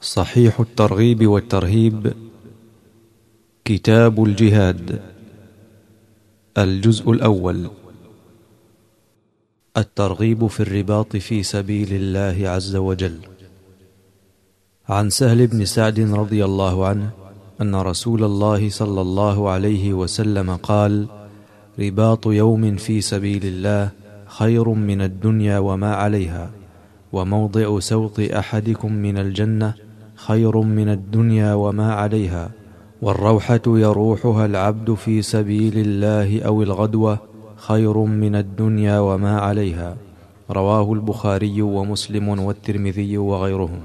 صحيح الترغيب والترهيب، كتاب الجهاد، الجزء الأول. الترغيب في الرباط في سبيل الله عز وجل. عن سهل بن سعد رضي الله عنه أن رسول الله صلى الله عليه وسلم قال: رباط يوم في سبيل الله خير من الدنيا وما عليها، وموضع سوط أحدكم من الجنة خير من الدنيا وما عليها، والروحة يروحها العبد في سبيل الله أو الغدوة خير من الدنيا وما عليها. رواه البخاري ومسلم والترمذي وغيرهم.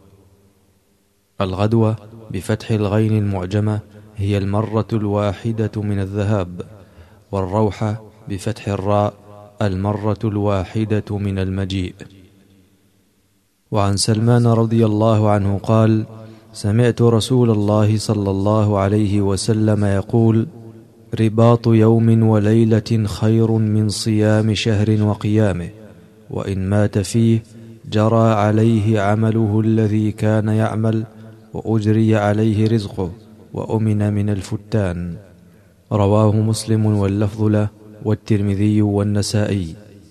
الغدوة بفتح الغين المعجمة هي المرة الواحدة من الذهاب، والروحة بفتح الراء المرة الواحدة من المجيء. وعن سلمان رضي الله عنه قال: سمعت رسول الله صلى الله عليه وسلم يقول: رباط يوم وليلة خير من صيام شهر وقيامه، وإن مات فيه جرى عليه عمله الذي كان يعمل، وأجري عليه رزقه، وأمن من الفتان. رواه مسلم واللفظ له والترمذي والنسائي.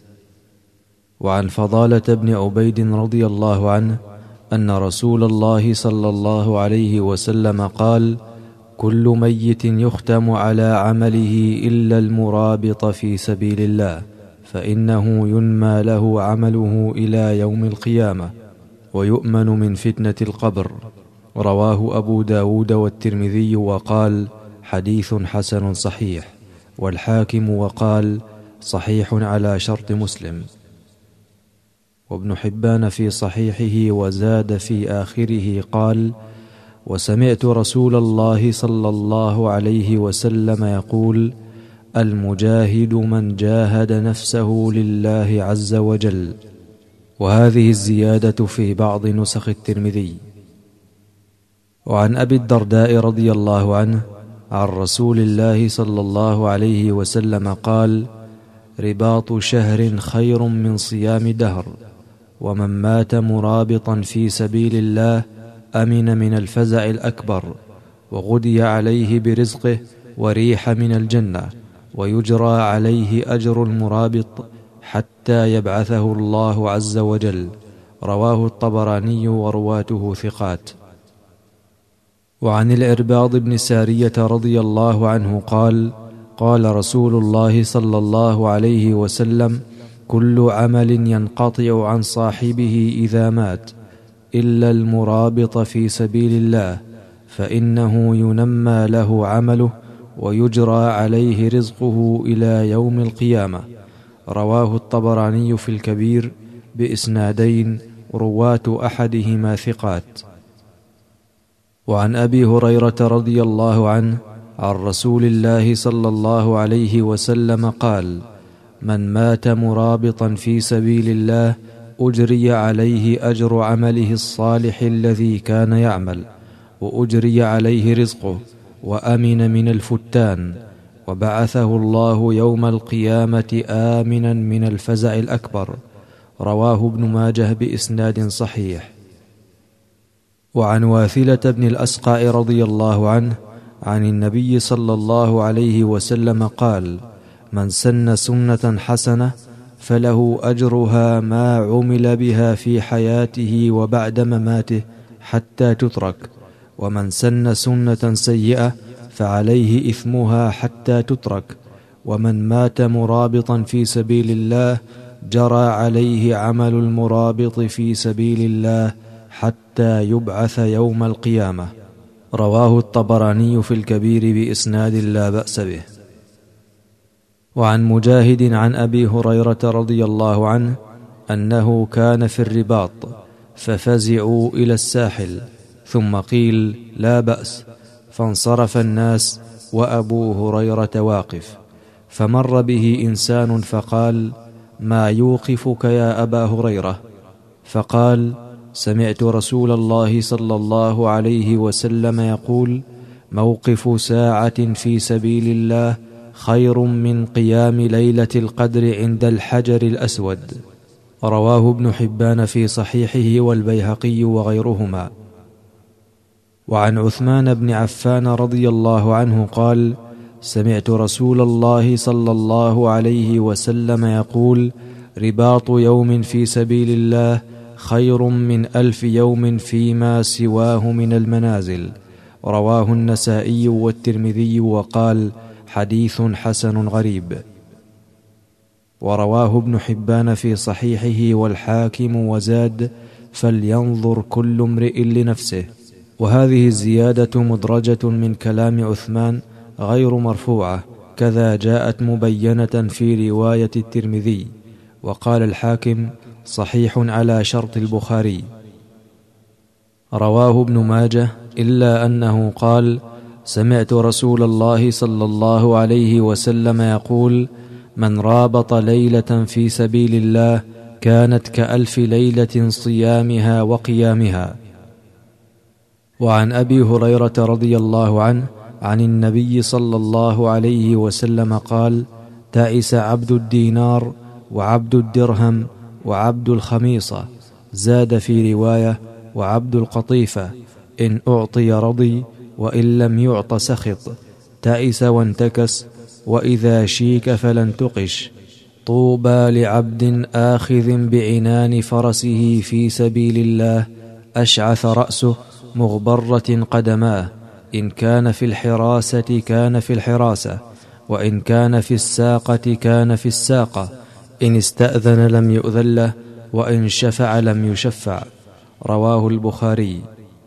وعن فضالة بن عبيد رضي الله عنه أن رسول الله صلى الله عليه وسلم قال: كل ميت يختم على عمله إلا المرابط في سبيل الله، فإنه ينمى له عمله إلى يوم القيامة، ويؤمن من فتنة القبر. رواه أبو داود والترمذي وقال: حديث حسن صحيح، والحاكم وقال: صحيح على شرط مسلم. وابن حبان في صحيحه وزاد في آخره قال: وسمعت رسول الله صلى الله عليه وسلم يقول: المجاهد من جاهد نفسه لله عز وجل. وهذه الزيادة في بعض نسخ الترمذي. وعن أبي الدرداء رضي الله عنه عن رسول الله صلى الله عليه وسلم قال: رباط شهر خير من صيام دهر، ومن مات مرابطا في سبيل الله أمن من الفزع الأكبر، وغدي عليه برزقه، وريح من الجنة، ويجرى عليه أجر المرابط حتى يبعثه الله عز وجل. رواه الطبراني ورواته ثقات. وعن العرباض بن سارية رضي الله عنه قال: قال رسول الله صلى الله عليه وسلم: كل عمل ينقطع عن صاحبه إذا مات إلا المرابط في سبيل الله، فإنه ينمى له عمله، ويجرى عليه رزقه إلى يوم القيامة. رواه الطبراني في الكبير بإسنادين، رواة أحدهما ثقات. وعن أبي هريرة رضي الله عنه عن رسول الله صلى الله عليه وسلم قال: من مات مرابطا في سبيل الله أجري عليه أجر عمله الصالح الذي كان يعمل، وأجري عليه رزقه، وأمن من الفتان، وبعثه الله يوم القيامة آمنا من الفزع الأكبر. رواه ابن ماجه بإسناد صحيح. وعن واثلة بن الأسقع رضي الله عنه عن النبي صلى الله عليه وسلم قال: من سن سنة حسنة فله أجرها ما عمل بها في حياته وبعد مماته حتى تترك، ومن سن سنة سيئة فعليه إثمها حتى تترك، ومن مات مرابطا في سبيل الله جرى عليه عمل المرابط في سبيل الله حتى يبعث يوم القيامة. رواه الطبراني في الكبير بإسناد لا بأس به. وعن مجاهد عن أبي هريرة رضي الله عنه أنه كان في الرباط ففزعوا إلى الساحل، ثم قيل: لا بأس، فانصرف الناس وأبو هريرة واقف، فمر به إنسان فقال: ما يوقفك يا أبا هريرة؟ فقال: سمعت رسول الله صلى الله عليه وسلم يقول: موقف ساعة في سبيل الله خير من قيام ليلة القدر عند الحجر الأسود. رواه ابن حبان في صحيحه والبيهقي وغيرهما. وعن عثمان بن عفان رضي الله عنه قال: سمعت رسول الله صلى الله عليه وسلم يقول: رباط يوم في سبيل الله خير من 1000 يوم فيما سواه من المنازل. رواه النسائي والترمذي وقال: حديث حسن غريب. ورواه ابن حبان في صحيحه والحاكم وزاد: فلينظر كل امرئ لنفسه. وهذه الزيادة مدرجة من كلام عثمان غير مرفوعة، كذا جاءت مبينة في رواية الترمذي. وقال الحاكم: صحيح على شرط البخاري. رواه ابن ماجه إلا أنه قال: سمعت رسول الله صلى الله عليه وسلم يقول: من رابط ليلة في سبيل الله كانت ك1000 ليلة صيامها وقيامها. وعن أبي هريرة رضي الله عنه عن النبي صلى الله عليه وسلم قال: تعس عبد الدينار وعبد الدرهم وعبد الخميصة. زاد في رواية: وعبد القطيفة، إن أعطي رضي وإن لم يعط سخط. تعس وانتكس، وإذا شيك فلن تقش. طوبى لعبد آخذ بعنان فرسه في سبيل الله أشعث رأسه مغبرة قدماه، إن كان في الحراسة كان في الحراسة، وإن كان في الساقة كان في الساقة، إن استأذن لم يؤذن له، وإن شفع لم يشفع. رواه البخاري.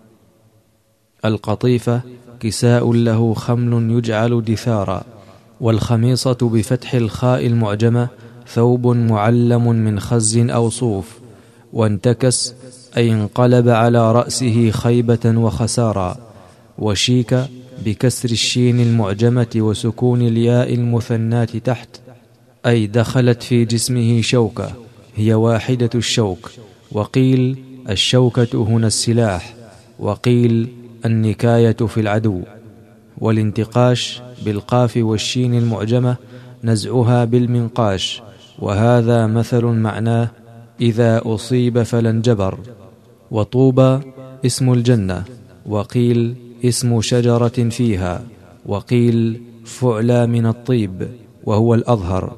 القطيفة كساء له خمل يجعل دثارا. والخميصة بفتح الخاء المعجمة ثوب معلم من خز أو صوف. وانتكس أي انقلب على رأسه خيبة وخسارا. وشيك بكسر الشين المعجمة وسكون الياء المثنات تحت، أي دخلت في جسمه شوكة، هي واحدة الشوك. وقيل الشوكة هنا السلاح، وقيل النكاية في العدو. والانتقاش بالقاف والشين المعجمة نزعها بالمنقاش، وهذا مثل معناه: إذا أصيب فلا انجبر. وطوبى اسم الجنة، وقيل اسم شجرة فيها، وقيل فعلى من الطيب، وهو الأظهر.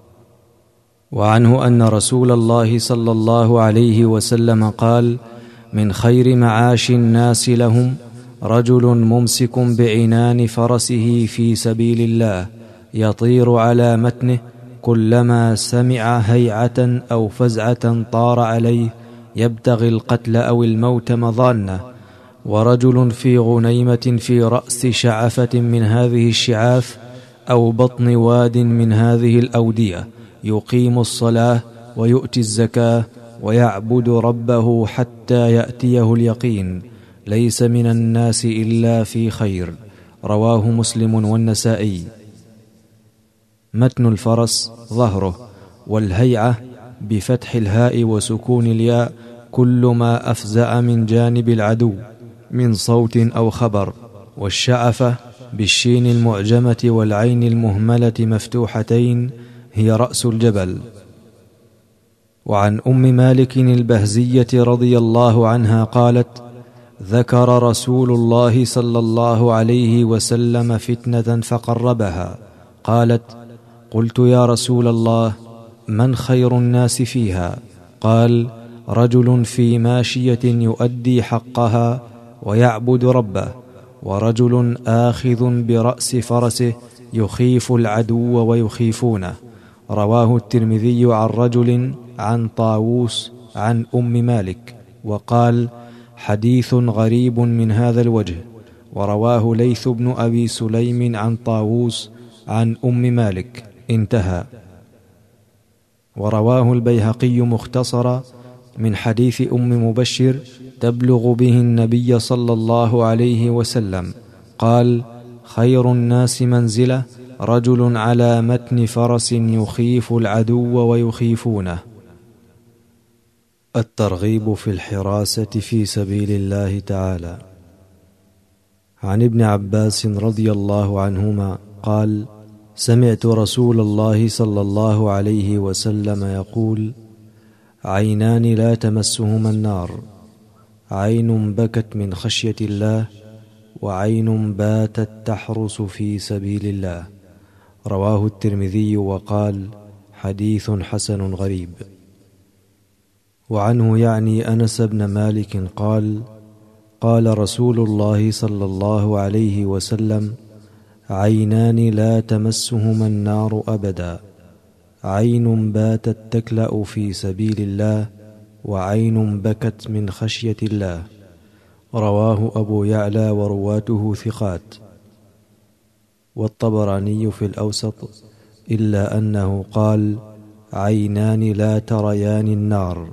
وعنه أن رسول الله صلى الله عليه وسلم قال: من خير معاش الناس لهم رجل ممسك بعنان فرسه في سبيل الله يطير على متنه، كلما سمع هيعة أو فزعة طار عليه يبتغي القتل أو الموت مظانة. ورجل في غنيمة في رأس شعفة من هذه الشعاف أو بطن واد من هذه الأودية، يقيم الصلاة ويؤتي الزكاة ويعبد ربه حتى يأتيه اليقين، ليس من الناس إلا في خير. رواه مسلم والنسائي. متن الفرس ظهره، والهيعة بفتح الهاء وسكون الياء كل ما أفزع من جانب العدو من صوت أو خبر. والشعفة بالشين المعجمة والعين المهملة مفتوحتين هي رأس الجبل. وعن أم مالك البهزية رضي الله عنها قالت: ذكر رسول الله صلى الله عليه وسلم فتنة فقربها. قالت: قلت يا رسول الله، من خير الناس فيها؟ قال: رجل في ماشية يؤدي حقها ويعبد ربه، ورجل آخذ برأس فرسه يخيف العدو ويخيفونه. رواه الترمذي عن رجل عن طاووس عن أم مالك، وقال: حديث غريب من هذا الوجه. ورواه ليث بن أبي سليم عن طاووس عن أم مالك، انتهى. ورواه البيهقي مختصرا من حديث أم مبشر تبلغ به النبي صلى الله عليه وسلم قال: خير الناس منزلة رجل على متن فرس يخيف العدو ويخيفونه. الترغيب في الحراسة في سبيل الله تعالى. عن ابن عباس رضي الله عنهما قال: سمعت رسول الله صلى الله عليه وسلم يقول: عينان لا تمسهما النار، عين بكت من خشية الله وعين باتت تحرس في سبيل الله. رواه الترمذي وقال: حديث حسن غريب. وعنه يعني أنس بن مالك قال: قال رسول الله صلى الله عليه وسلم: عينان لا تمسهما النار أبدا، عين باتت تكلأ في سبيل الله، وعين بكت من خشية الله. رواه أبو يعلى ورواته ثقات. والطبراني في الأوسط إلا أنه قال: عينان لا تريان النار.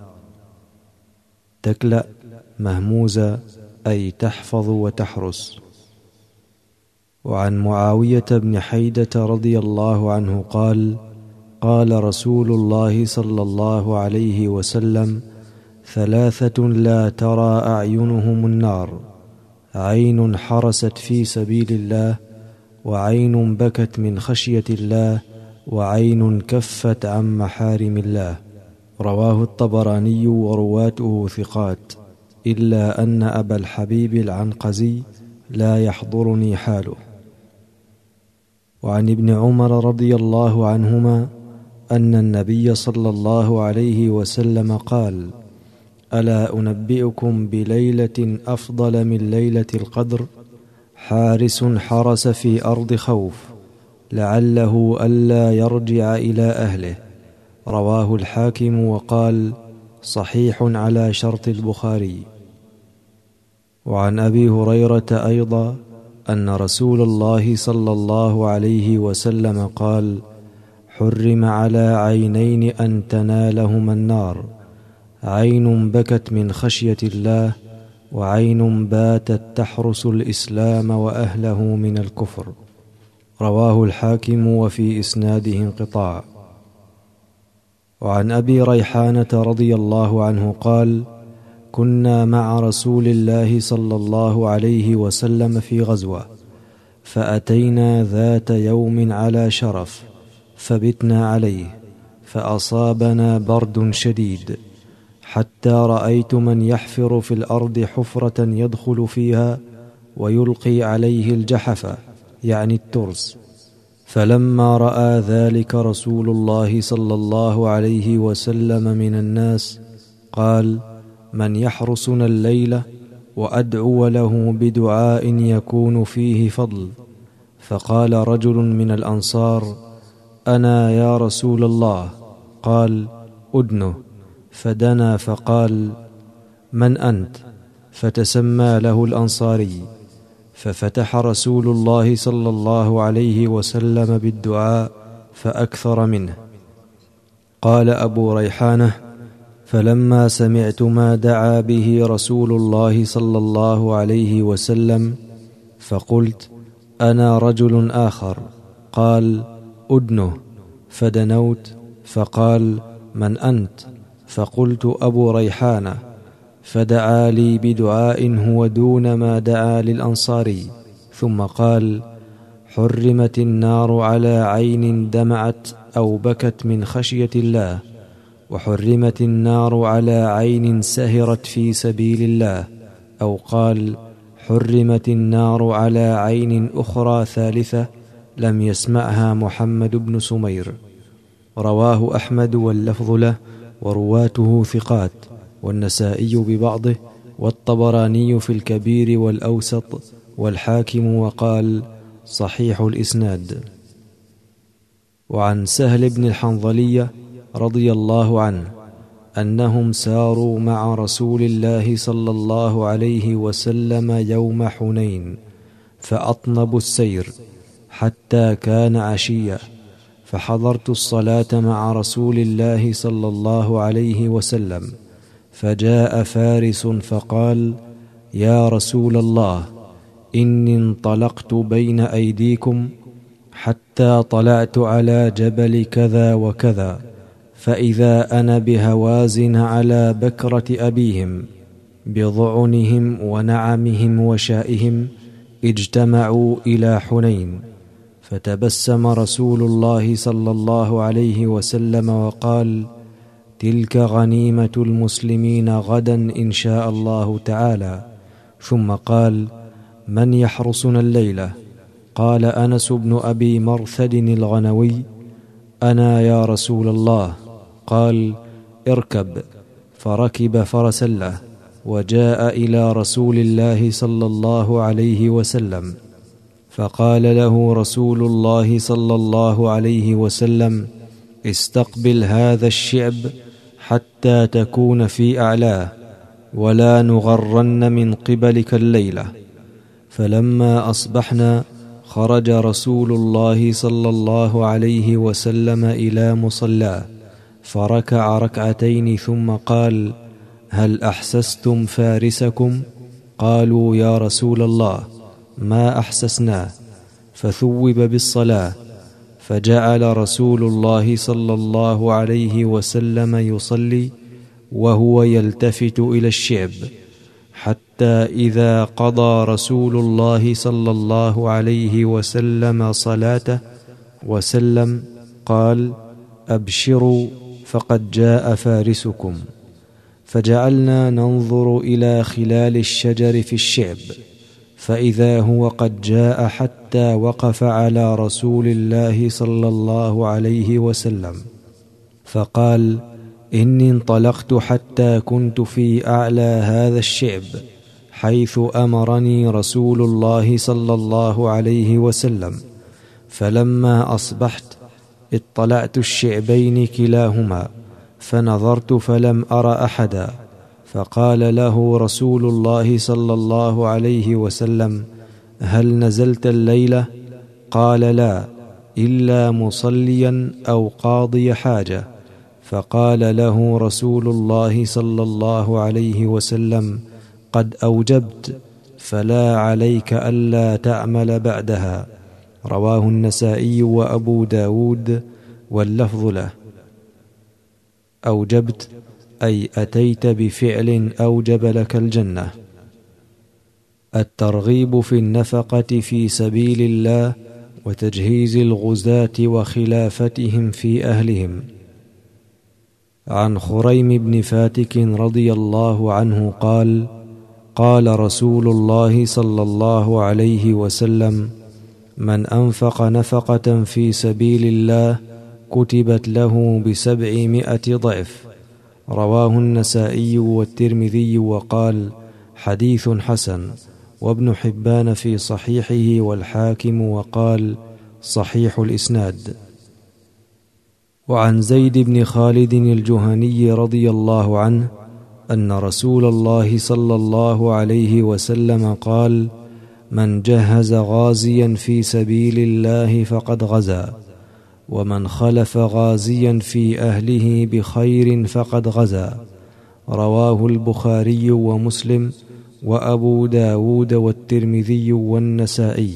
تكلأ مهموزة أي تحفظ وتحرس. وعن معاوية بن حيدة رضي الله عنه قال: قال رسول الله صلى الله عليه وسلم: ثلاثة لا ترى أعينهم النار، عين حرست في سبيل الله، وعين بكت من خشية الله، وعين كفت عن محارم الله. رواه الطبراني ورواته ثقات، إلا أن أبا الحبيب العنقزي لا يحضرني حاله. وعن ابن عمر رضي الله عنهما أن النبي صلى الله عليه وسلم قال: ألا أنبئكم بليلة أفضل من ليلة القدر؟ حارس حرس في أرض خوف، لعله ألا يرجع إلى أهله. رواه الحاكم وقال: صحيح على شرط البخاري. وعن أبي هريرة أيضا أن رسول الله صلى الله عليه وسلم قال: حرم على عينين أن تنالهما النار، عين بكت من خشية الله، وعين باتت تحرس الإسلام وأهله من الكفر. رواه الحاكم وفي إسناده انقطاع. وعن أبي ريحانة رضي الله عنه قال: كنا مع رسول الله صلى الله عليه وسلم في غزوة، فأتينا ذات يوم على شرف، فبتنا عليه، فأصابنا برد شديد، حتى رأيت من يحفر في الأرض حفرة يدخل فيها ويلقي عليه الجحفة، يعني الترس. فلما رأى ذلك رسول الله صلى الله عليه وسلم من الناس قال: من يحرسنا الليلة وأدعو له بدعاء يكون فيه فضل؟ فقال رجل من الأنصار: أنا يا رسول الله. قال: أدنه. فدنا فقال: من أنت؟ فتسمى له الأنصاري، ففتح رسول الله صلى الله عليه وسلم بالدعاء فأكثر منه. قال أبو ريحانة: فلما سمعت ما دعا به رسول الله صلى الله عليه وسلم فقلت: أنا رجل آخر. قال: أدنه. فدنوت فقال: من أنت؟ فقلت: أبو ريحانة. فدعا لي بدعاء هو دون ما دعا للأنصاري، ثم قال: حرمت النار على عين دمعت أو بكت من خشية الله، وحرمت النار على عين سهرت في سبيل الله، أو قال: حرمت النار على عين أخرى ثالثة لم يسمعها محمد بن سمير. رواه أحمد واللفظ له، ورواته ثقات، والنسائي ببعضه، والطبراني في الكبير والأوسط، والحاكم وقال: صحيح الإسناد. وعن سهل بن الحنظلية رضي الله عنه أنهم ساروا مع رسول الله صلى الله عليه وسلم يوم حنين، فأطنبوا السير حتى كان عشية، فحضرت الصلاة مع رسول الله صلى الله عليه وسلم، فجاء فارس فقال: يا رسول الله، إني انطلقت بين أيديكم حتى طلعت على جبل كذا وكذا، فإذا أنا بهوازن على بكرة أبيهم بضعنهم ونعمهم وشائهم اجتمعوا إلى حنين. فتبسم رسول الله صلى الله عليه وسلم وقال: تلك غنيمة المسلمين غدا إن شاء الله تعالى. ثم قال: من يحرسنا الليلة؟ قال أنس بن أبي مرثد الغنوي: أنا يا رسول الله. قال: اركب. فركب فرسا له وجاء إلى رسول الله صلى الله عليه وسلم، فقال له رسول الله صلى الله عليه وسلم: استقبل هذا الشعب حتى تكون في أعلاه، ولا نغرن من قبلك الليلة. فلما أصبحنا خرج رسول الله صلى الله عليه وسلم إلى مصلاه، فركع ركعتين ثم قال: هل أحسستم فارسكم؟ قالوا: يا رسول الله ما أحسسناه. فثوب بالصلاة، فجعل رسول الله صلى الله عليه وسلم يصلي وهو يلتفت إلى الشعب، حتى إذا قضى رسول الله صلى الله عليه وسلم صلاته وسلم قال: أبشروا فقد جاء فارسكم. فجعلنا ننظر إلى خلال الشجر في الشعب، فإذا هو قد جاء حتى وقف على رسول الله صلى الله عليه وسلم، فقال: إني انطلقت حتى كنت في أعلى هذا الشعب حيث أمرني رسول الله صلى الله عليه وسلم، فلما أصبحت اطلعت الشعبين كلاهما، فنظرت فلم أر أحدا، فقال له رسول الله صلى الله عليه وسلم: هل نزلت الليلة؟ قال: لا، إلا مصليا أو قاضي حاجة. فقال له رسول الله صلى الله عليه وسلم: قد أوجبت، فلا عليك ألا تعمل بعدها. رواه النسائي وأبو داود، واللفظ له. أوجبت أي أتيت بفعل أوجب لك الجنة. الترغيب في النفقة في سبيل الله وتجهيز الغزاة وخلافتهم في أهلهم. عن خريم بن فاتك رضي الله عنه قال: قال رسول الله صلى الله عليه وسلم: من أنفق نفقة في سبيل الله كتبت له ب700 ضعف. رواه النسائي والترمذي وقال: حديث حسن، وابن حبان في صحيحه، والحاكم وقال: صحيح الإسناد. وعن زيد بن خالد الجهني رضي الله عنه أن رسول الله صلى الله عليه وسلم قال: من جهز غازيا في سبيل الله فقد غزا، ومن خلف غازيا في أهله بخير فقد غزا. رواه البخاري ومسلم وأبو داود والترمذي والنسائي.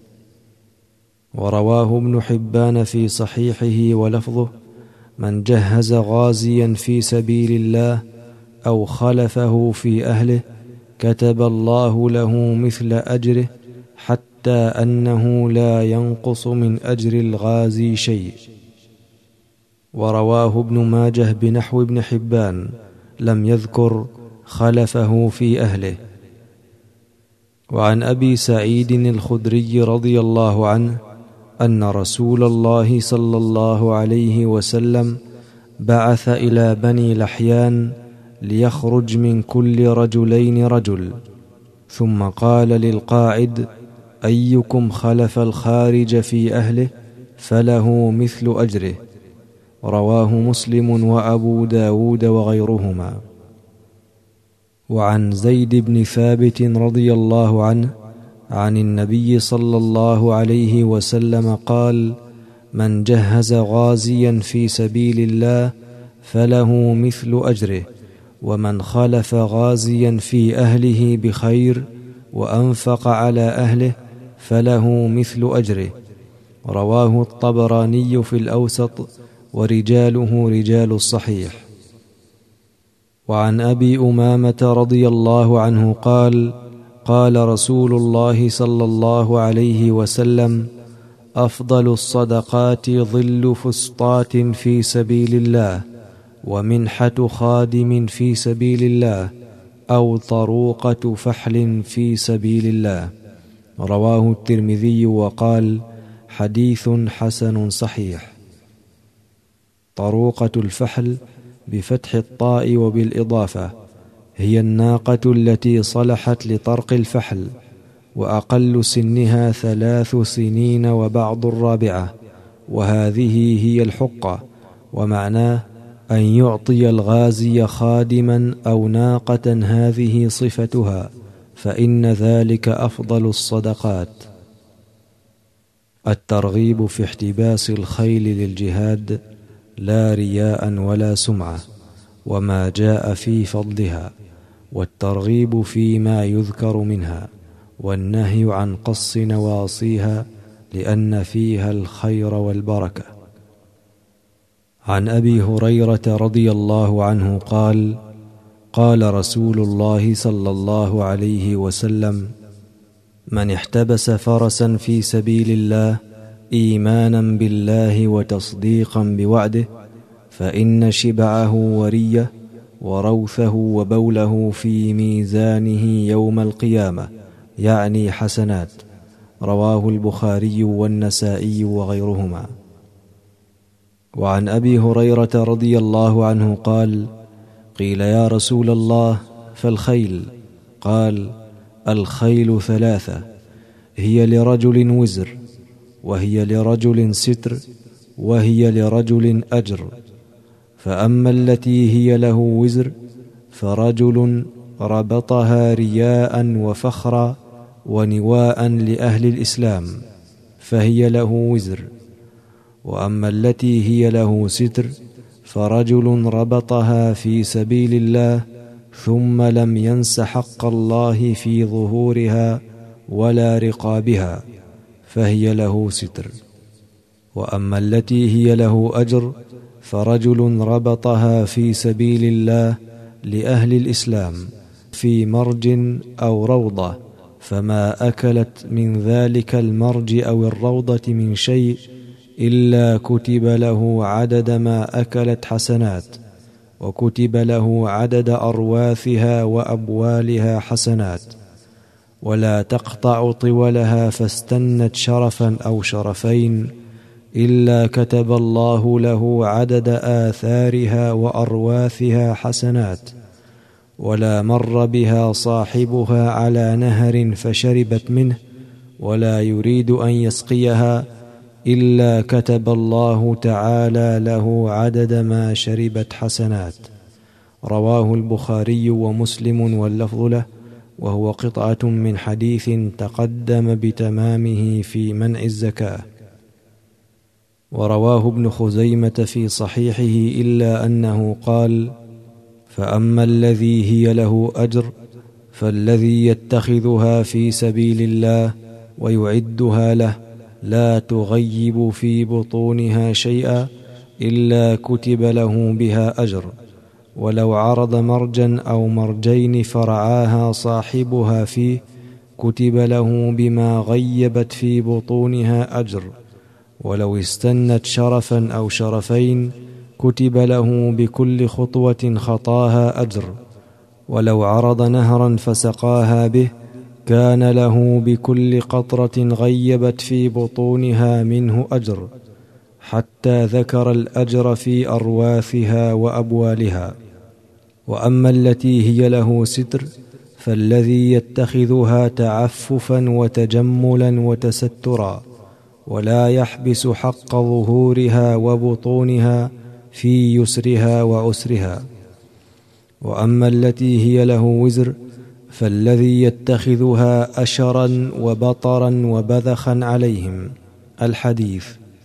ورواه ابن حبان في صحيحه ولفظه: من جهز غازيا في سبيل الله أو خلفه في أهله كتب الله له مثل أجره، حتى أنه لا ينقص من أجر الغازي شيء. ورواه ابن ماجه بنحو ابن حبان، لم يذكر خلفه في أهله. وعن أبي سعيد الخدري رضي الله عنه أن رسول الله صلى الله عليه وسلم بعث إلى بني لحيان ليخرج من كل رجلين رجل، ثم قال للقاعد: أيكم خلف الخارج في أهله فله مثل أجره. رواه مسلم وأبو داود وغيرهما. وعن زيد بن ثابت رضي الله عنه عن النبي صلى الله عليه وسلم قال: من جهز غازيا في سبيل الله فله مثل أجره، ومن خلف غازيا في أهله بخير وأنفق على أهله فله مثل أجره. رواه الطبراني في الأوسط، ورجاله رجال الصحيح. وعن أبي أمامة رضي الله عنه قال: قال رسول الله صلى الله عليه وسلم: أفضل الصدقات ظل فسطاط في سبيل الله، ومنحة خادم في سبيل الله، أو طروقة فحل في سبيل الله. رواه الترمذي وقال: حديث حسن صحيح. طروقة الفحل بفتح الطاء وبالإضافة هي الناقة التي صلحت لطرق الفحل، وأقل سنها 3 سنين وبعض الرابعة، وهذه هي الحقة. ومعناه أن يعطي الغازي خادما أو ناقة هذه صفتها، فإن ذلك أفضل الصدقات. الترغيب في احتباس الخيل للجهاد لا رياء ولا سمعة، وما جاء في فضلها، والترغيب فيما يذكر منها، والنهي عن قص نواصيها لأن فيها الخير والبركة. عن أبي هريرة رضي الله عنه قال: قال رسول الله صلى الله عليه وسلم: من احتبس فرسا في سبيل الله إيمانا بالله وتصديقا بوعده، فإن شبعه وريه وروثه وبوله في ميزانه يوم القيامة، يعني حسنات. رواه البخاري والنسائي وغيرهما. وعن أبي هريرة رضي الله عنه قال: قيل يا رسول الله فالخيل؟ قال: الخيل 3، هي لرجل وزر، وهي لرجل ستر، وهي لرجل أجر. فأما التي هي له وزر فرجل ربطها رياء وفخرا ونواء لأهل الإسلام، فهي له وزر. وأما التي هي له ستر فرجل ربطها في سبيل الله ثم لم ينس حق الله في ظهورها ولا رقابها، فهي له ستر. وأما التي هي له أجر فرجل ربطها في سبيل الله لأهل الإسلام في مرج أو روضة، فما أكلت من ذلك المرج أو الروضة من شيء إلا كتب له عدد ما أكلت حسنات، وكتب له عدد أرواثها وأبوالها حسنات. ولا تقطع طولها فاستنت شرفا أو شرفين إلا كتب الله له عدد آثارها وأرواثها حسنات. ولا مر بها صاحبها على نهر فشربت منه ولا يريد أن يسقيها إلا كتب الله تعالى له عدد ما شربت حسنات. رواه البخاري ومسلم واللفظ له، وهو قطعة من حديث تقدم بتمامه في منع الزكاة. ورواه ابن خزيمة في صحيحه إلا أنه قال: فأما الذي هي له أجر فالذي يتخذها في سبيل الله ويعدها له لا تغيب في بطونها شيئا إلا كتب له بها أجر، ولو عرض مرجا أو مرجين فرعاها صاحبها فيه كتب له بما غيبت في بطونها أجر، ولو استنت شرفا أو شرفين كتب له بكل خطوة خطاها أجر، ولو عرض نهرا فسقاها به كان له بكل قطرة غيبت في بطونها منه أجر، حتى ذكر الأجر في أرواثها وأبوالها. وأما التي هي له ستر فالذي يتخذها تعففا وتجملا وتسترا، ولا يحبس حق ظهورها وبطونها في يسرها وعسرها. وأما التي هي له وزر فالذي يتخذها أشرا وبطرا وبذخا عليهم. الحديث.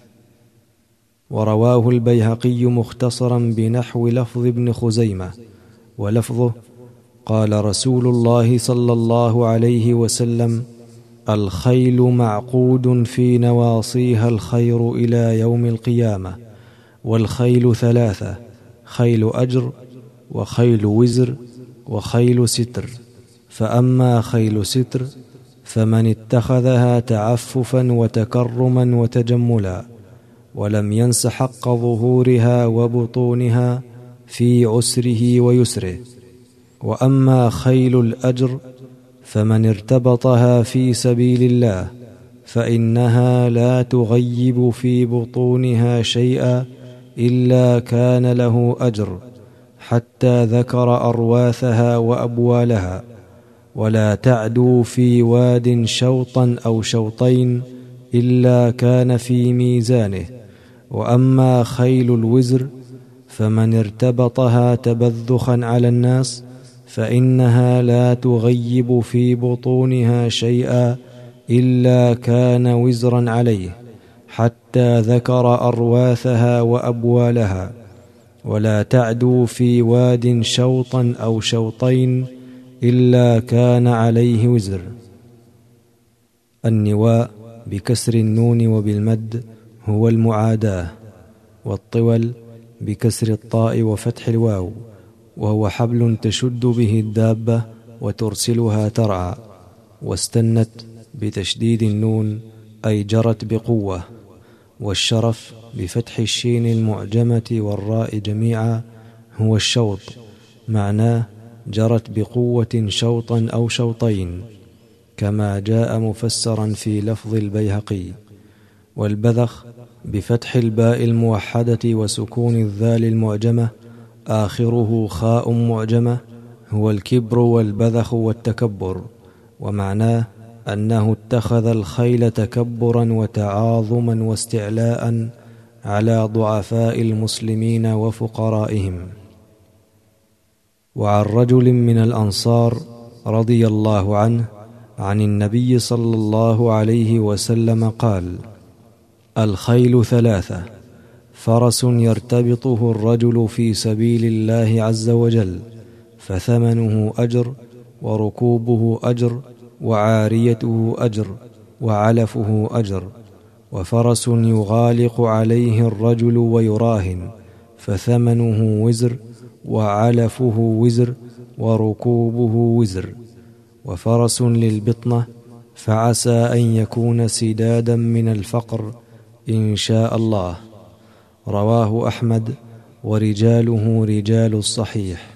ورواه البيهقي مختصرا بنحو لفظ ابن خزيمة، ولفظه: قال رسول الله صلى الله عليه وسلم: الخيل معقود في نواصيها الخير إلى يوم القيامة، والخيل 3: خيل أجر، وخيل وزر، وخيل ستر. فأما خيل ستر فمن اتخذها تعففا وتكرما وتجملا ولم ينس حق ظهورها وبطونها في عسره ويسره. وأما خيل الأجر فمن ارتبطها في سبيل الله فإنها لا تغيب في بطونها شيئا إلا كان له أجر، حتى ذكر أرواثها وأبوالها. ولا تعدوا في واد شوطا أو شوطين إلا كان في ميزانه. وأما خيل الوزر فمن ارتبطها تبذخا على الناس فإنها لا تغيب في بطونها شيئا إلا كان وزرا عليه، حتى ذكر أرواثها وأبوالها. ولا تعدوا في واد شوطا أو شوطين إلا كان عليه وزر. النواء بكسر النون وبالمد هو المعاداة، والطول بكسر الطاء وفتح الواو، وهو حبل تشد به الدابة وترسلها ترعى. واستنت بتشديد النون أي جرت بقوة. والشرف بفتح الشين المعجمة والراء جميعا هو الشوط، معناه جرت بقوة شوطا أو شوطين، كما جاء مفسرا في لفظ البيهقي. والبذخ بفتح الباء الموحدة وسكون الذال المعجمة آخره خاء معجمة هو الكبر والبذخ والتكبر، ومعناه أنه اتخذ الخيل تكبرا وتعاظما واستعلاء على ضعفاء المسلمين وفقرائهم. وعن رجل من الأنصار رضي الله عنه عن النبي صلى الله عليه وسلم قال: الخيل ثلاثة: فرس يرتبطه الرجل في سبيل الله عز وجل فثمنه أجر، وركوبه أجر، وعاريته أجر، وعلفه أجر. وفرس يغالق عليه الرجل ويراهن فثمنه وزر، وعلفه وزر، وركوبه وزر. وفرس للبطنة فعسى أن يكون سدادا من الفقر إن شاء الله. رواه أحمد، ورجاله رجال الصحيح.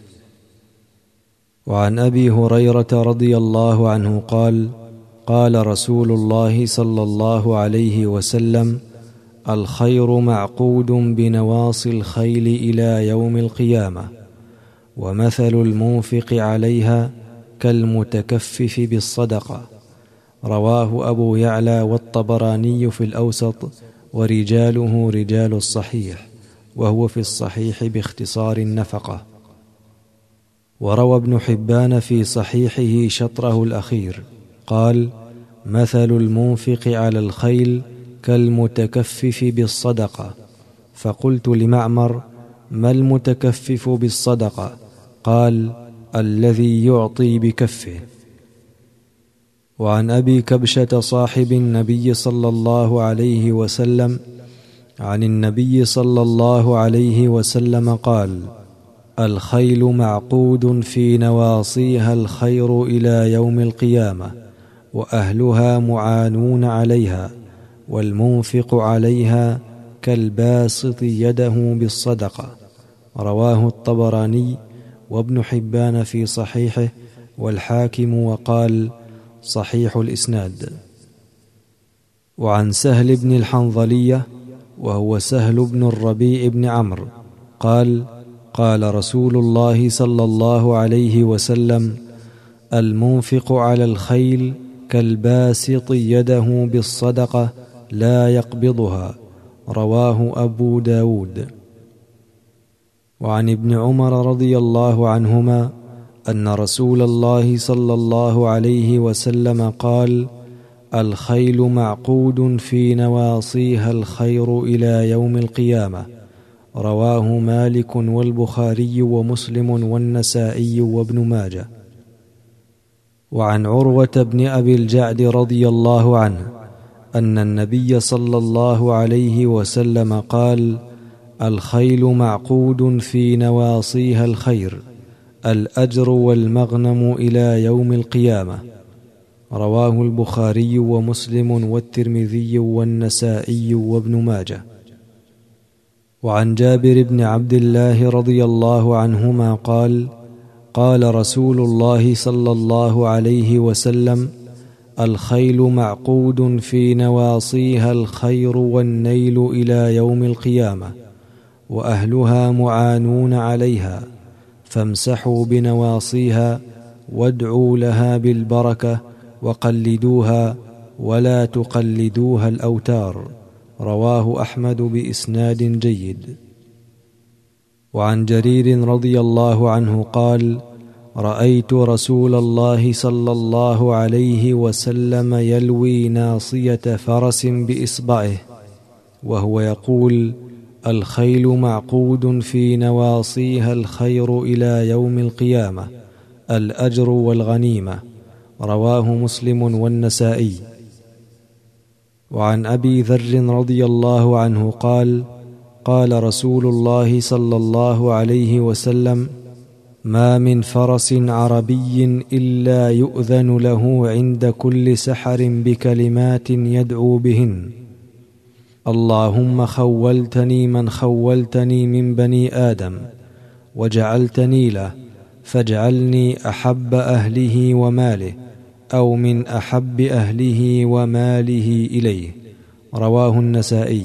وعن أبي هريرة رضي الله عنه قال: قال رسول الله صلى الله عليه وسلم: الخير معقود بنواصي الخيل إلى يوم القيامة، ومثل المنفق عليها كالمتكفف بالصدقة. رواه أبو يعلى والطبراني في الأوسط، ورجاله رجال الصحيح، وهو في الصحيح باختصار النفقة. وروى ابن حبان في صحيحه شطره الأخير قال: مثل المنفق على الخيل كالمتكفف بالصدقة. فقلت لمعمر: ما المتكفف بالصدقة؟ قال: الذي يعطي بكفه. وعن أبي كبشة صاحب النبي صلى الله عليه وسلم عن النبي صلى الله عليه وسلم قال: الخيل معقود في نواصيها الخير إلى يوم القيامة، وأهلها معانون عليها، والمنفق عليها كالباسط يده بالصدقة. رواه الطبراني وابن حبان في صحيحه، والحاكم وقال: صحيح الإسناد. وعن سهل بن الحنظلية وهو سهل بن الربيع بن عمرو قال: قال رسول الله صلى الله عليه وسلم: المنفق على الخيل كالباسط يده بالصدقة لا يقبضها. رواه أبو داود. وعن ابن عمر رضي الله عنهما أن رسول الله صلى الله عليه وسلم قال: الخيل معقود في نواصيها الخير إلى يوم القيامة. رواه مالك والبخاري ومسلم والنسائي وابن ماجه. وعن عروة بن أبي الجعد رضي الله عنه أن النبي صلى الله عليه وسلم قال: الخيل معقود في نواصيها الخير، الأجر والمغنم إلى يوم القيامة. رواه البخاري ومسلم والترمذي والنسائي وابن ماجه. وعن جابر بن عبد الله رضي الله عنهما قال: قال رسول الله صلى الله عليه وسلم: الخيل معقود في نواصيها الخير والنيل إلى يوم القيامة، وأهلها معانون عليها، فامسحوا بنواصيها وادعوا لها بالبركة وقلدوها ولا تقلدوها الأوتار. رواه أحمد بإسناد جيد. وعن جرير رضي الله عنه قال: رأيت رسول الله صلى الله عليه وسلم يلوي ناصية فرس بإصبعه وهو يقول: الخيل معقود في نواصيها الخير إلى يوم القيامة، الأجر والغنيمة. رواه مسلم والنسائي. وعن أبي ذر رضي الله عنه قال: قال رسول الله صلى الله عليه وسلم: ما من فرس عربي إلا يؤذن له عند كل سحر بكلمات يدعو بهن: اللهم خولتني من خولتني من بني آدم وجعلتني له، فاجعلني أحب أهله وماله، أو من أحب أهله وماله إليه. رواه النسائي.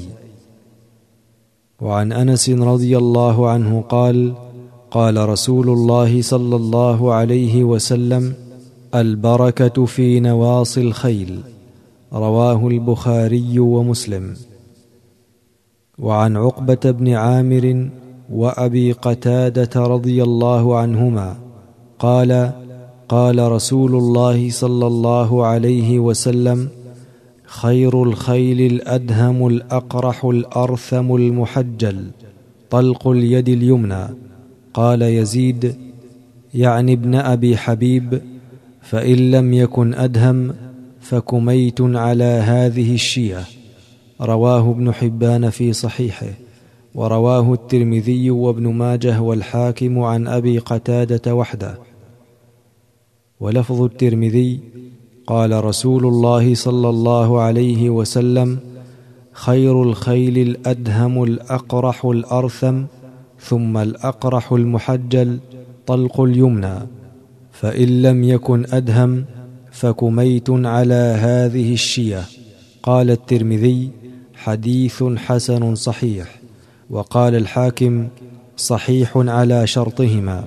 وعن أنس رضي الله عنه قال: قال رسول الله صلى الله عليه وسلم: البركة في نواصي الخيل. رواه البخاري ومسلم. وعن عقبة بن عامر وأبي قتادة رضي الله عنهما قال: قال رسول الله صلى الله عليه وسلم: خير الخيل الأدهم الأقرح الأرثم المحجل، طلق اليد اليمنى. قال يزيد يعني ابن أبي حبيب: فإن لم يكن أدهم فكميت على هذه الشية. رواه ابن حبان في صحيحه، ورواه الترمذي وابن ماجه والحاكم عن أبي قتادة وحده. ولفظ الترمذي: قال رسول الله صلى الله عليه وسلم: خير الخيل الأدهم الأقرح الأرثم، ثم الأقرح المحجل، طلق اليمنى. فإن لم يكن أدهم فكميت على هذه الشية. قال الترمذي: حديث حسن صحيح. وقال الحاكم: صحيح على شرطهما.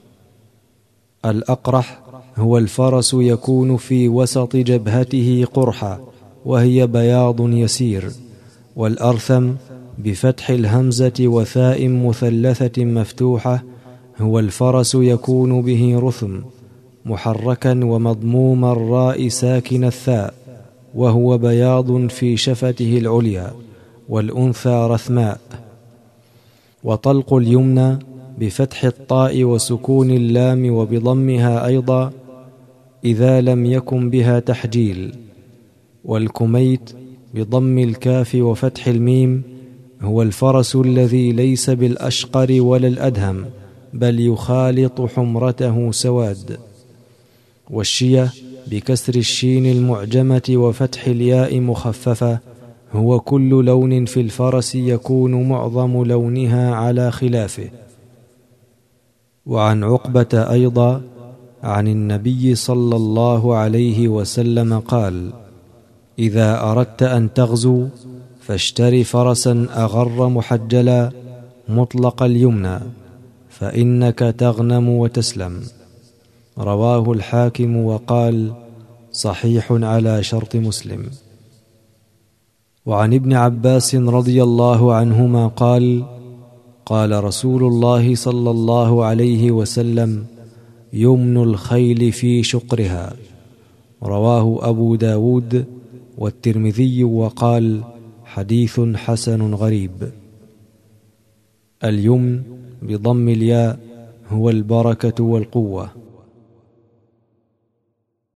الأقرح هو الفرس يكون في وسط جبهته قرحة وهي بياض يسير. والأرثم بفتح الهمزة وثاء مثلثة مفتوحة هو الفرس يكون به رثم محركا ومضموم الراء ساكن الثاء، وهو بياض في شفته العليا، والأنثى رثماء. وطلق اليمنى بفتح الطاء وسكون اللام وبضمها أيضا إذا لم يكن بها تحجيل. والكميت بضم الكاف وفتح الميم هو الفرس الذي ليس بالأشقر ولا الأدهم، بل يخالط حمرته سواد. والشية بكسر الشين المعجمة وفتح الياء مخففة هو كل لون في الفرس يكون معظم لونها على خلافه. وعن عقبة أيضا عن النبي صلى الله عليه وسلم قال: إذا أردت أن تغزو فاشتر فرسا أغر محجلا مطلق اليمنى، فإنك تغنم وتسلم. رواه الحاكم وقال: صحيح على شرط مسلم. وعن ابن عباس رضي الله عنهما قال: قال رسول الله صلى الله عليه وسلم: يمن الخيل في شقرها. رواه أبو داود والترمذي وقال: حديث حسن غريب. اليمن بضم الياء هو البركة والقوة.